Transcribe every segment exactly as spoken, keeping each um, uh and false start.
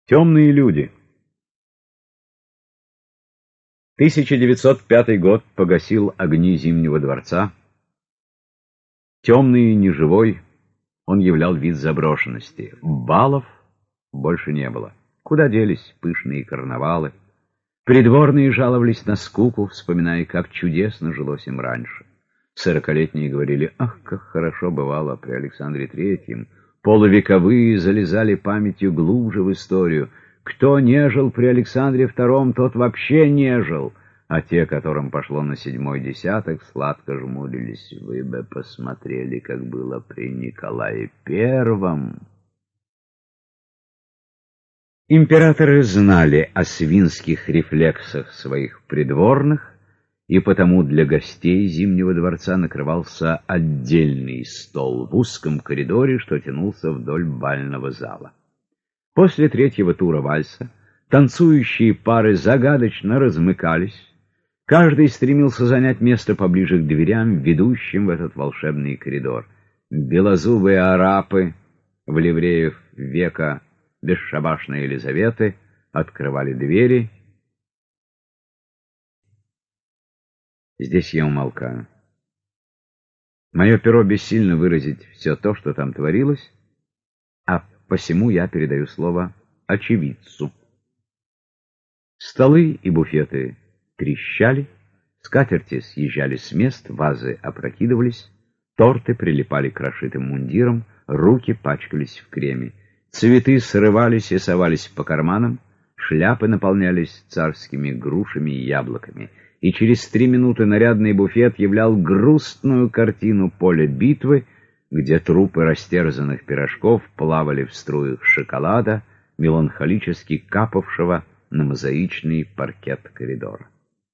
Темные люди. тысяча девятьсот пятый год погасил огни Зимнего дворца. Темный и неживой, он являл вид заброшенности. Балов больше не было. Куда делись пышные карнавалы? Придворные жаловались на скуку, вспоминая, как чудесно жилось им раньше. Сорокалетние говорили: ах, как хорошо бывало при Александре Третьем. Полувековые залезали памятью глубже в историю. Кто не жил при Александре Втором, тот вообще не жил. А те, которым пошло на седьмой десяток, сладко жмурились. Вы бы посмотрели, как было при Николае Первом. Императоры знали о свинских рефлексах своих придворных, и потому для гостей Зимнего дворца накрывался отдельный стол в узком коридоре, что тянулся вдоль бального зала. После третьего тура вальса танцующие пары загадочно размыкались, каждый стремился занять место поближе к дверям, ведущим в этот волшебный коридор. Белозубые арапы в ливреях века бесшабашной Елизаветы открывали двери. Здесь я умолкаю. Мое перо бессильно выразить все то, что там творилось, а посему я передаю слово очевидцу. Столы и буфеты трещали, скатерти съезжали с мест, вазы опрокидывались, торты прилипали к расшитым мундирам, руки пачкались в креме, цветы срывались и совались по карманам, шляпы наполнялись царскими грушами и яблоками, и через три минуты нарядный буфет являл грустную картину поля битвы, где трупы растерзанных пирожков плавали в струях шоколада, меланхолически капавшего на мозаичный паркет коридора.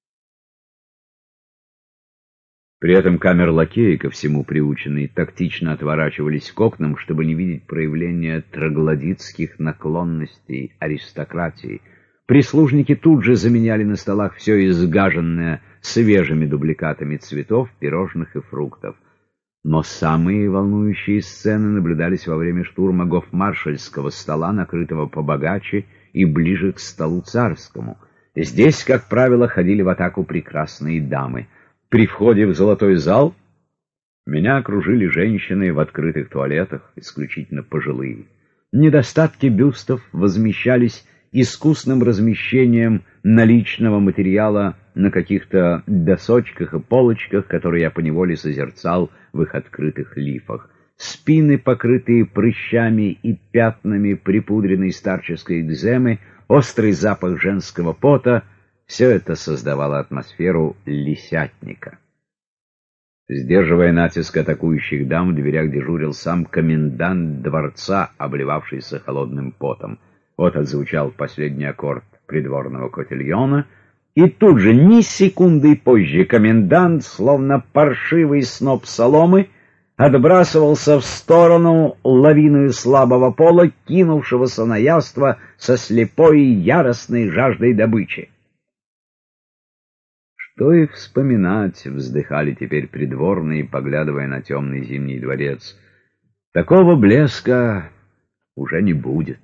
При этом камер-лакеи, ко всему приученные, тактично отворачивались к окнам, чтобы не видеть проявления троглодитских наклонностей аристократии. Прислужники тут же заменяли на столах все изгаженное свежими дубликатами цветов, пирожных и фруктов. Но самые волнующие сцены наблюдались во время штурма гофмаршальского стола, накрытого побогаче и ближе к столу царскому. Здесь, как правило, ходили в атаку прекрасные дамы. При входе в золотой зал меня окружили женщины в открытых туалетах, исключительно пожилые. Недостатки бюстов возмещались искусным размещением наличного материала на каких-то досочках и полочках, которые я поневоле созерцал в их открытых лифах. Спины, покрытые прыщами и пятнами припудренной старческой экземы, острый запах женского пота — все это создавало атмосферу лисятника. Сдерживая натиск атакующих дам, в дверях дежурил сам комендант дворца, обливавшийся холодным потом. Вот отзвучал последний аккорд придворного котильона, и тут же, ни секунды позже, комендант, словно паршивый сноп соломы, отбрасывался в сторону лавиною слабого пола, кинувшегося на яство со слепой и яростной жаждой добычи. Что и вспоминать, вздыхали теперь придворные, поглядывая на темный Зимний дворец. Такого блеска уже не будет.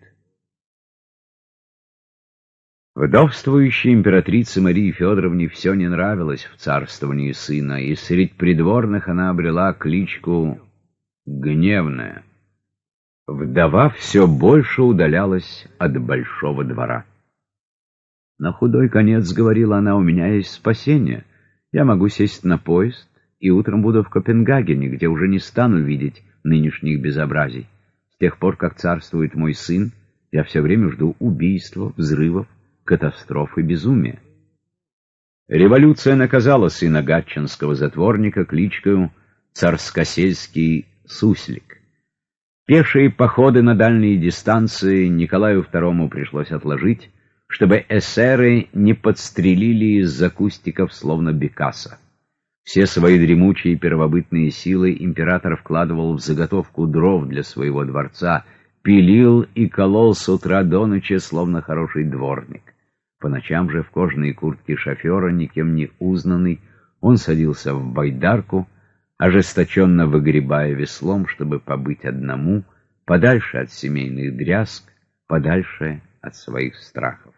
Вдовствующей императрице Марии Федоровне все не нравилось в царствовании сына, и среди придворных она обрела кличку «Гневная». Вдова все больше удалялась от большого двора. «На худой конец, — говорила она, — у меня есть спасение. Я могу сесть на поезд, и утром буду в Копенгагене, где уже не стану видеть нынешних безобразий. С тех пор, как царствует мой сын, я все время жду убийства, взрывов, катастроф и безумия». Революция наказала сына гатчинского затворника кличкою «Царскосельский суслик». Пешие походы на дальние дистанции Николаю Второму пришлось отложить, чтобы эсеры не подстрелили из-за кустиков, словно бекаса. Все свои дремучие первобытные силы император вкладывал в заготовку дров для своего дворца, пилил и колол с утра до ночи, словно хороший дворник. По ночам же в кожаной куртке шофера, никем не узнанный, он садился в байдарку, ожесточенно выгребая веслом, чтобы побыть одному, подальше от семейных дрязг, подальше от своих страхов.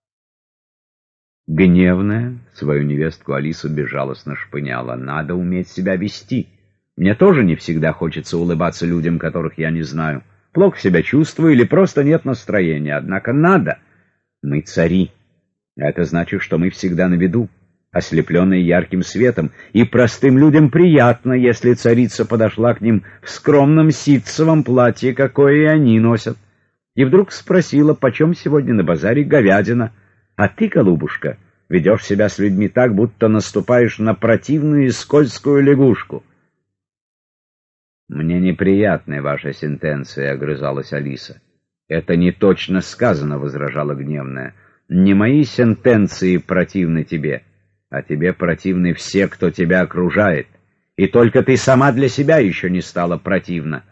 Гневная свою невестку Алису безжалостно шпыняла. Надо уметь себя вести. Мне тоже не всегда хочется улыбаться людям, которых я не знаю. Плохо себя чувствую или просто нет настроения. Однако надо. Мы цари. Это значит, что мы всегда на виду, ослепленные ярким светом, и простым людям приятно, если царица подошла к ним в скромном ситцевом платье, какое и они носят, и вдруг спросила, почем сегодня на базаре говядина. А ты, голубушка, ведешь себя с людьми так, будто наступаешь на противную и скользкую лягушку. «Мне неприятны ваши сентенции», — огрызалась Алиса. «Это не точно сказано», — возражала гневная. «Не мои сентенции противны тебе, а тебе противны все, кто тебя окружает, и только ты сама для себя еще не стала противна».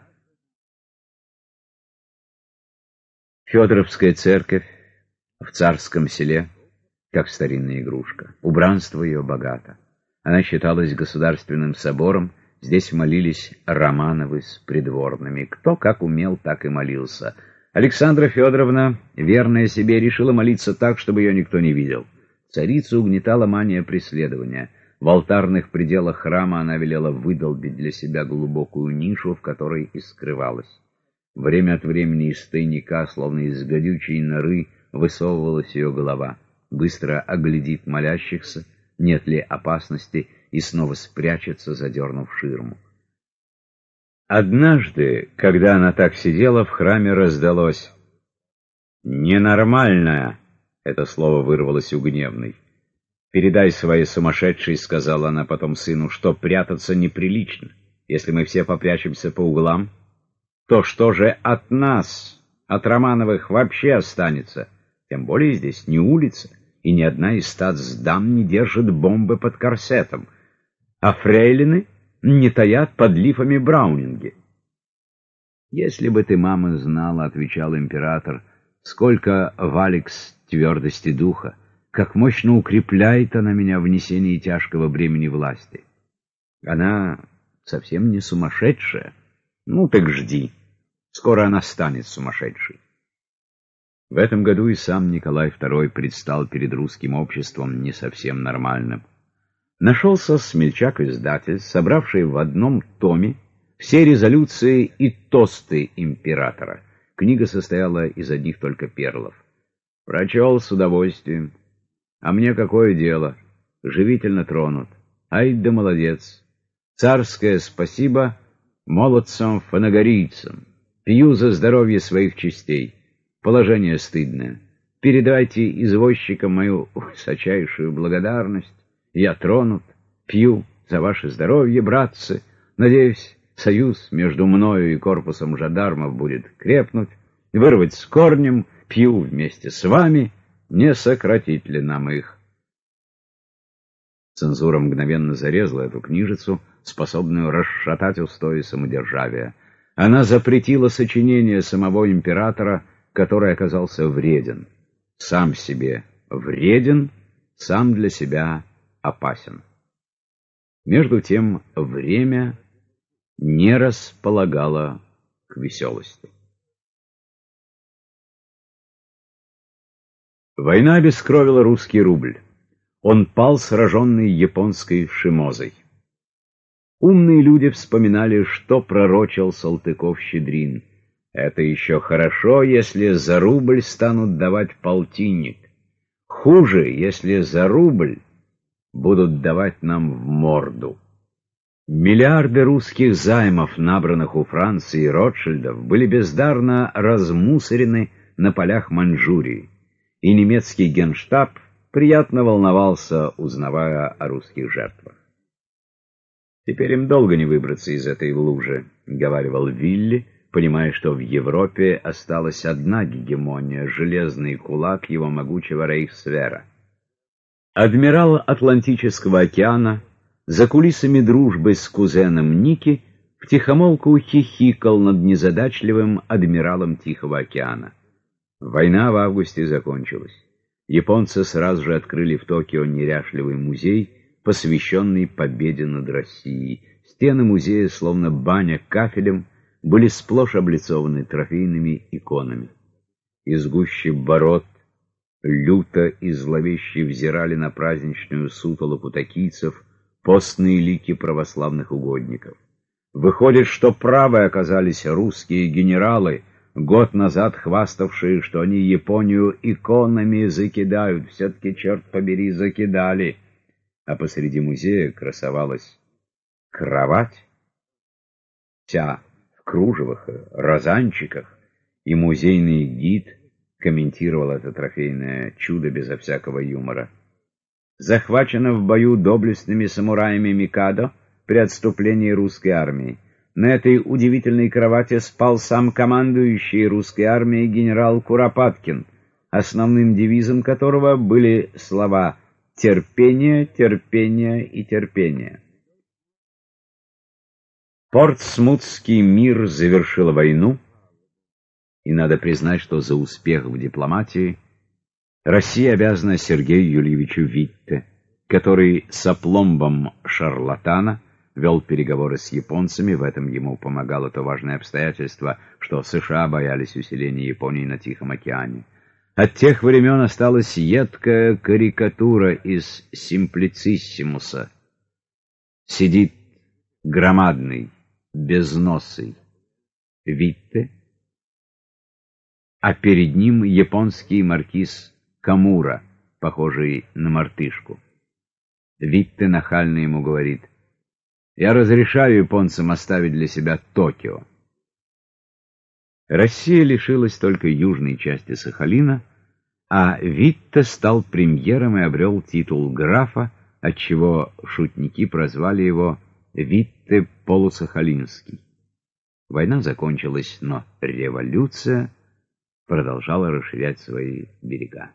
Федоровская церковь в Царском Селе, как старинная игрушка. Убранство ее богато. Она считалась государственным собором, здесь молились Романовы с придворными. Кто как умел, так и молился. Александра Федоровна, верная себе, решила молиться так, чтобы ее никто не видел. Царицу угнетала мания преследования. В алтарных пределах храма она велела выдолбить для себя глубокую нишу, в которой и скрывалась. Время от времени из тайника, словно из гадючей норы, высовывалась ее голова. Быстро оглядит молящихся, нет ли опасности, и снова спрячется, задернув ширму. Однажды, когда она так сидела, в храме раздалось «Ненормальная!» — это слово вырвалось у гневной. «Передай своей сумасшедшей, — сказала она потом сыну, — что прятаться неприлично. Если мы все попрячемся по углам, то что же от нас, от Романовых, вообще останется? Тем более здесь не улица, и ни одна из статсдам не держит бомбы под корсетом, а фрейлины не таят под лифами браунинги». «Если бы ты, мама, знала, — отвечал император, — сколько в Алекс твердости духа, как мощно укрепляет она меня в несении тяжкого бремени власти. Она совсем не сумасшедшая. Ну так жди, скоро она станет сумасшедшей». В этом году и сам Николай второй предстал перед русским обществом не совсем нормальным. Нашелся смельчак-издатель, собравший в одном томе все резолюции и тосты императора. Книга состояла из одних только перлов. Прочел с удовольствием. А мне какое дело? Живительно тронут. Ай да молодец. Царское спасибо молодцам-фанагорийцам. Пью за здоровье своих частей. Положение стыдное. Передайте извозчикам мою высочайшую благодарность. Я тронут, пью за ваше здоровье, братцы. Надеюсь, союз между мною и корпусом жандармов будет крепнуть. Вырвать с корнем, пью вместе с вами. Не сократить ли нам их? Цензура мгновенно зарезала эту книжицу, способную расшатать устои самодержавия. Она запретила сочинение самого императора, который оказался вреден. Сам себе вреден, сам для себя опасен. Между тем время не располагало к веселости. Война обескровила русский рубль. Он пал, сраженный японской Шимозой. Умные люди вспоминали, что пророчил Салтыков-Щедрин. Это еще хорошо, если за рубль станут давать полтинник. Хуже, если за рубль будут давать нам в морду. Миллиарды русских займов, набранных у Франции и Ротшильдов, были бездарно размусорены на полях Маньчжурии, и немецкий генштаб приятно волновался, узнавая о русских жертвах. «Теперь им долго не выбраться из этой лужи», — говаривал Вилли, понимая, что в Европе осталась одна гегемония — железный кулак его могучего рейхсвера. Адмирал Атлантического океана за кулисами дружбы с кузеном Ники втихомолку хихикал над незадачливым адмиралом Тихого океана. Война в августе закончилась. Японцы сразу же открыли в Токио неряшливый музей, посвященный победе над Россией. Стены музея, словно баня кафелем, были сплошь облицованы трофейными иконами. Из гущи бород люто и зловеще взирали на праздничную сутолоку токийцев постные лики православных угодников. Выходит, что правы оказались русские генералы, год назад хваставшие, что они Японию иконами закидают. Все-таки, черт побери, закидали. А посреди музея красовалась кровать, вся в кружевах, розанчиках, и музейный гид комментировал это трофейное чудо безо всякого юмора. Захвачено в бою доблестными самураями Микадо при отступлении русской армии. На этой удивительной кровати спал сам командующий русской армией генерал Куропаткин, основным девизом которого были слова «терпение, терпение и терпение». Портсмутский мир завершил войну, и надо признать, что за успех в дипломатии Россия обязана Сергею Юльевичу Витте, который с опломбом шарлатана вел переговоры с японцами. В этом ему помогало то важное обстоятельство, что США боялись усиления Японии на Тихом океане. От тех времен осталась едкая карикатура из Симплициссимуса. Сидит громадный, безносый Витте, а перед ним японский маркиз Камура, похожий на мартышку. Витте нахально ему говорит: «Я разрешаю японцам оставить для себя Токио». Россия лишилась только южной части Сахалина, а Витте стал премьером и обрел титул графа, отчего шутники прозвали его Витте Полусахалинский. Война закончилась, но революция продолжала расширять свои берега.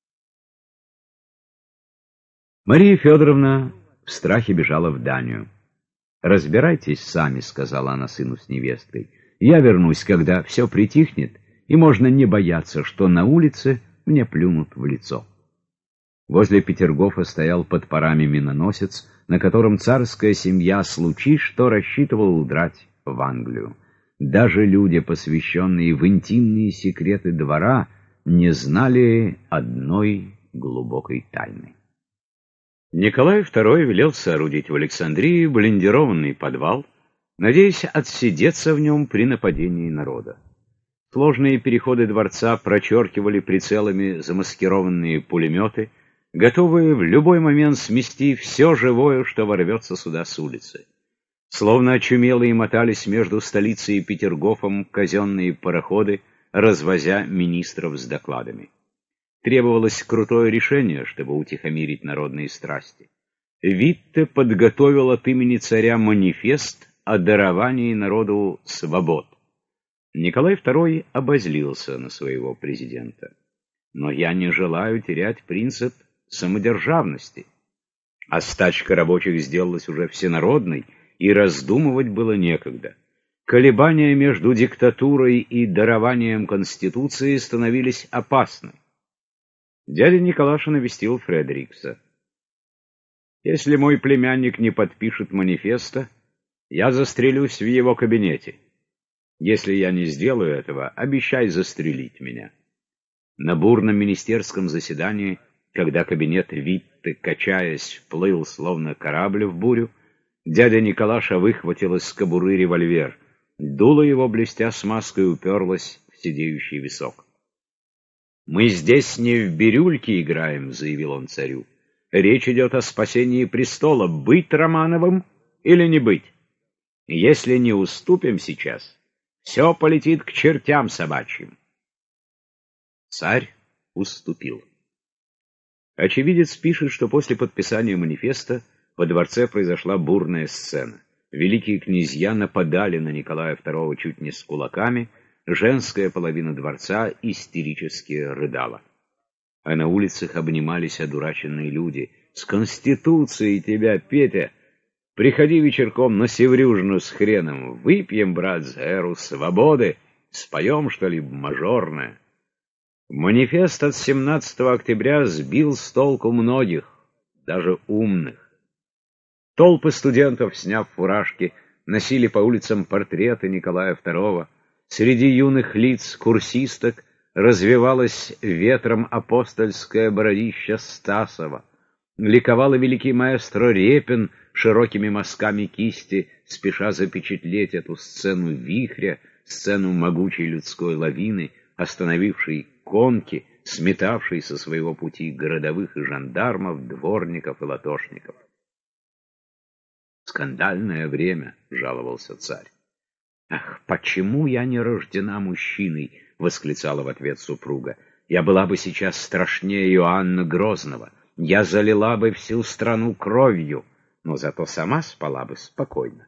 Мария Федоровна в страхе бежала в Данию. «Разбирайтесь сами», — сказала она сыну с невестой. «Я вернусь, когда все притихнет, и можно не бояться, что на улице мне плюнут в лицо». Возле Петергофа стоял под парами миноносец, на котором царская семья, случись что, рассчитывала удрать в Англию. Даже люди, посвященные в интимные секреты двора, не знали одной глубокой тайны. Николай второй велел соорудить в Александрии блиндированный подвал, надеясь отсидеться в нем при нападении народа. Сложные переходы дворца прочеркивали прицелами замаскированные пулеметы, готовые в любой момент смести все живое, что ворвется сюда с улицы. Словно очумелые мотались между столицей и Петергофом казенные пароходы, развозя министров с докладами. Требовалось крутое решение, чтобы утихомирить народные страсти. Витте подготовил от имени царя манифест о даровании народу свобод. Николай второй обозлился на своего президента. «Но я не желаю терять принцип самодержавности». А стачка рабочих сделалась уже всенародной, и раздумывать было некогда. Колебания между диктатурой и дарованием Конституции становились опасны. Дядя Николаша навестил Фредерикса. «Если мой племянник не подпишет манифеста, я застрелюсь в его кабинете. Если я не сделаю этого, обещай застрелить меня». На бурном министерском заседании, когда кабинет Витте, качаясь, плыл словно корабль в бурю, дядя Николаша выхватил из кобуры револьвер. Дуло его, блестя смазкой, уперлось в сидеющий висок. «Мы здесь не в бирюльки играем», — заявил он царю. «Речь идет о спасении престола. Быть Романовым или не быть? Если не уступим сейчас, все полетит к чертям собачьим». Царь уступил. Очевидец пишет, что после подписания манифеста во дворце произошла бурная сцена. Великие князья нападали на Николая второго чуть не с кулаками, женская половина дворца истерически рыдала. А на улицах обнимались одураченные люди. «С Конституцией тебя, Петя! Приходи вечерком на севрюжину с хреном. Выпьем, брат, за эру свободы. Споем, что ли, мажорное». Манифест от семнадцатого октября сбил с толку многих, даже умных. Толпы студентов, сняв фуражки, носили по улицам портреты Николая второго. Среди юных лиц, курсисток, развивалось ветром апостольское бородище Стасова, ликовал и великий маэстро Репин широкими мазками кисти, спеша запечатлеть эту сцену вихря, сцену могучей людской лавины, остановившей конки, сметавшей со своего пути городовых и жандармов, дворников и латошников. «Скандальное время», — жаловался царь. «Ах, почему я не рождена мужчиной?» — восклицала в ответ супруга. «Я была бы сейчас страшнее Иоанна Грозного. Я залила бы всю страну кровью, но зато сама спала бы спокойно».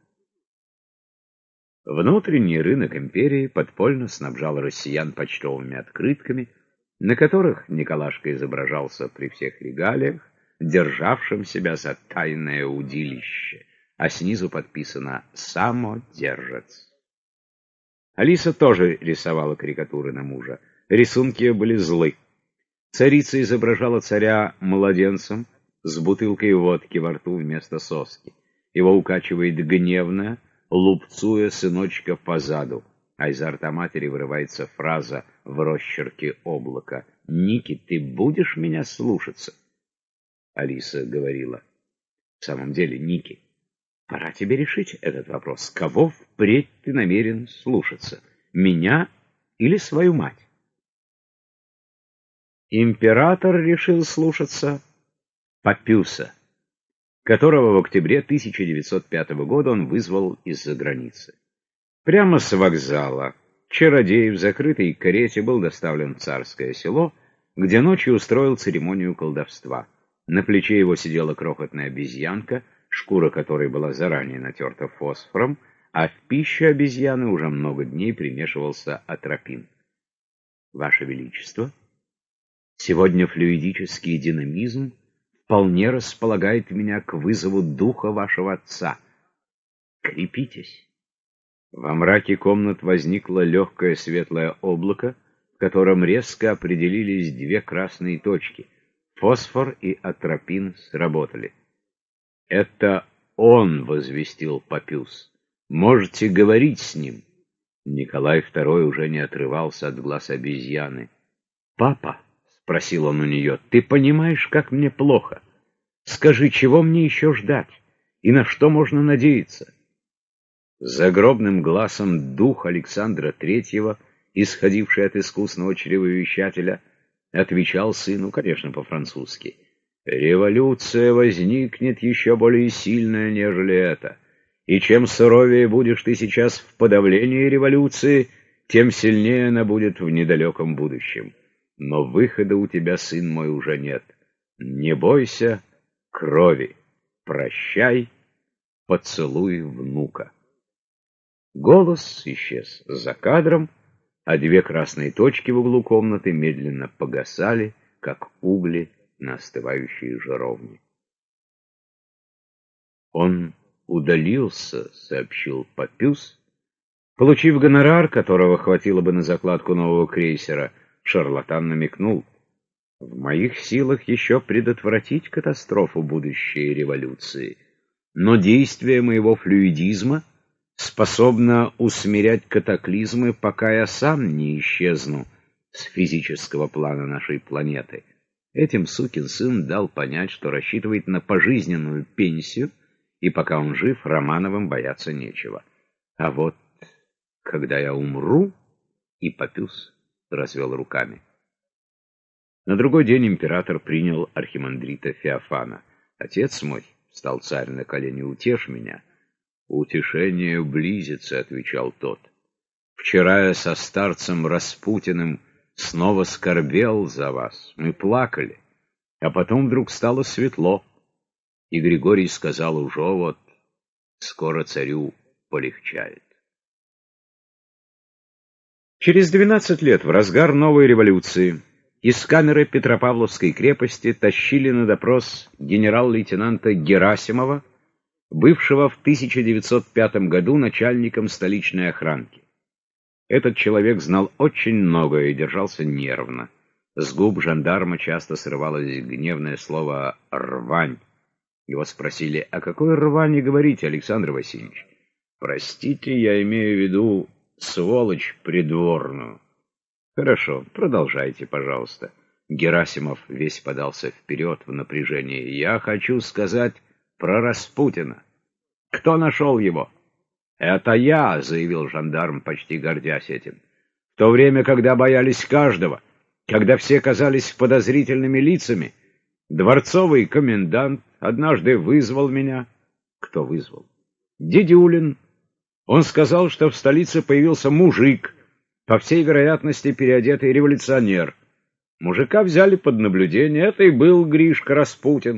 Внутренний рынок империи подпольно снабжал россиян почтовыми открытками, на которых Николашка изображался при всех регалиях, державшим себя за тайное удилище, а снизу подписано «Самодержец». Алиса тоже рисовала карикатуры на мужа. Рисунки ее были злы. Царица изображала царя младенцем с бутылкой водки во рту вместо соски. Его укачивает гневно, лупцуя сыночка по заду, а изо рта матери вырывается фраза в росчерке облака: «Ники, ты будешь меня слушаться?» Алиса говорила: «В самом деле, Ники, пора тебе решить этот вопрос. Кого впредь ты намерен слушаться, меня или свою мать?» Император решил слушаться Папюса, которого в октябре тысяча девятьсот пятого года он вызвал из-за границы. Прямо с вокзала чародей в закрытой карете был доставлен в Царское Село, где ночью устроил церемонию колдовства. На плече его сидела крохотная обезьянка, шкура которой была заранее натерта фосфором, а в пищу обезьяны уже много дней примешивался атропин. «Ваше Величество, сегодня флюидический динамизм вполне располагает меня к вызову духа вашего отца. Крепитесь». Во мраке комнат возникло легкое светлое облако, в котором резко определились две красные точки. Фосфор и атропин сработали. «Это он», — возвестил Папюс. «Можете говорить с ним». Николай второй уже не отрывался от глаз обезьяны. «Папа», — спросил он у нее, — «ты понимаешь, как мне плохо? Скажи, чего мне еще ждать? И на что можно надеяться?» Загробным глазом дух Александра Третьего, исходивший от искусного чревовещателя, отвечал сыну, конечно, по-французски: «Революция возникнет еще более сильная, нежели это, и чем суровее будешь ты сейчас в подавлении революции, тем сильнее она будет в недалеком будущем. Но выхода у тебя, сын мой, уже нет. Не бойся крови. Прощай, поцелуй внука». Голос исчез за кадром, а две красные точки в углу комнаты медленно погасали, как угли на остывающей жаровне. «Он удалился», — сообщил Папюс. Получив гонорар, которого хватило бы на закладку нового крейсера, шарлатан намекнул: «В моих силах еще предотвратить катастрофу будущей революции, но действие моего флюидизма способно усмирять катаклизмы, пока я сам не исчезну с физического плана нашей планеты». Этим сукин сын дал понять, что рассчитывает на пожизненную пенсию, и пока он жив, Романовым бояться нечего. А вот когда я умру... И Папюс развел руками. На другой день император принял архимандрита Феофана. «Отец мой, — стал царь на колени, — утешь меня». «Утешение близится, — отвечал тот. Вчера я со старцем Распутиным снова скорбел за вас. Мы плакали, а потом вдруг стало светло. И Григорий сказал: уже вот скоро царю полегчает». Через двенадцать лет, в разгар новой революции, из камеры Петропавловской крепости тащили на допрос генерал-лейтенанта Герасимова, бывшего в тысяча девятьсот пятом году начальником столичной охранки. Этот человек знал очень многое и держался нервно. С губ жандарма часто срывалось гневное слово «рвань». Его спросили: «О какой рвани говорите, Александр Васильевич?» «Простите, я имею в виду сволочь придворную». Хорошо, продолжайте, пожалуйста. Герасимов весь подался вперед в напряжении. Я хочу сказать про Распутина. Кто нашел его? Это я, заявил жандарм, почти гордясь этим. В то время, когда боялись каждого, когда все казались подозрительными лицами, дворцовый комендант однажды вызвал меня. Кто вызвал? Дедюлин. Он сказал, что в столице появился мужик, по всей вероятности переодетый революционер. Мужика взяли под наблюдение, это и был Гришка Распутин.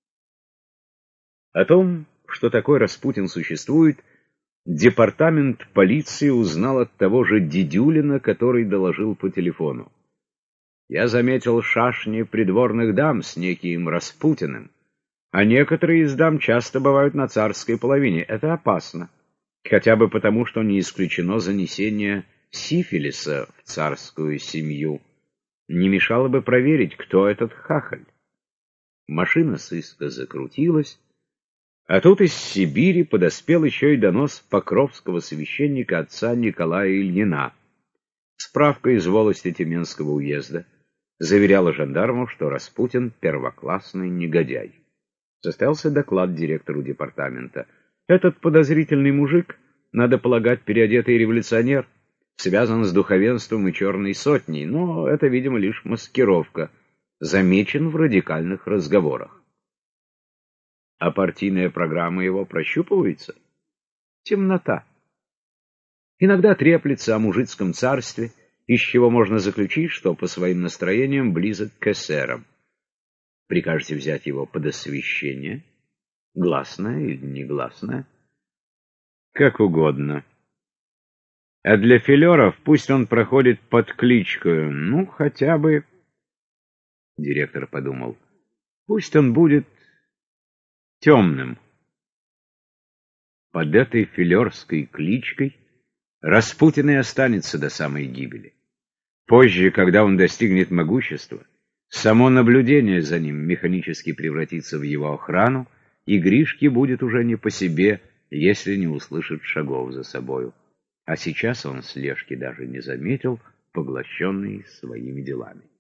О том, что такой Распутин существует, департамент полиции узнал от того же Дедюлина, который доложил по телефону. Я заметил шашни придворных дам с неким Распутиным, а некоторые из дам часто бывают на царской половине. Это опасно, хотя бы потому, что не исключено занесение сифилиса в царскую семью. Не мешало бы проверить, кто этот хахаль. Машина сыска закрутилась, а тут из Сибири подоспел еще и донос покровского священника отца Николая Ильина. Справка из волости Тюменского уезда заверяла жандармов, что Распутин — первоклассный негодяй. Состоялся доклад директору департамента. Этот подозрительный мужик, надо полагать, переодетый революционер, связан с духовенством и черной сотней, но это, видимо, лишь маскировка, замечен в радикальных разговорах. А партийная программа его прощупывается? Темнота. Иногда треплется о мужицком царстве, из чего можно заключить, что по своим настроениям близок к эсерам. Прикажете взять его под освящение? Гласное или негласное? Как угодно. А для филеров пусть он проходит под кличкою, ну, хотя бы... Директор подумал, пусть он будет темным. Под этой филерской кличкой Распутин и останется до самой гибели. Позже, когда он достигнет могущества, само наблюдение за ним механически превратится в его охрану, и Гришке будет уже не по себе, если не услышит шагов за собою. А сейчас он слежки даже не заметил, поглощенный своими делами.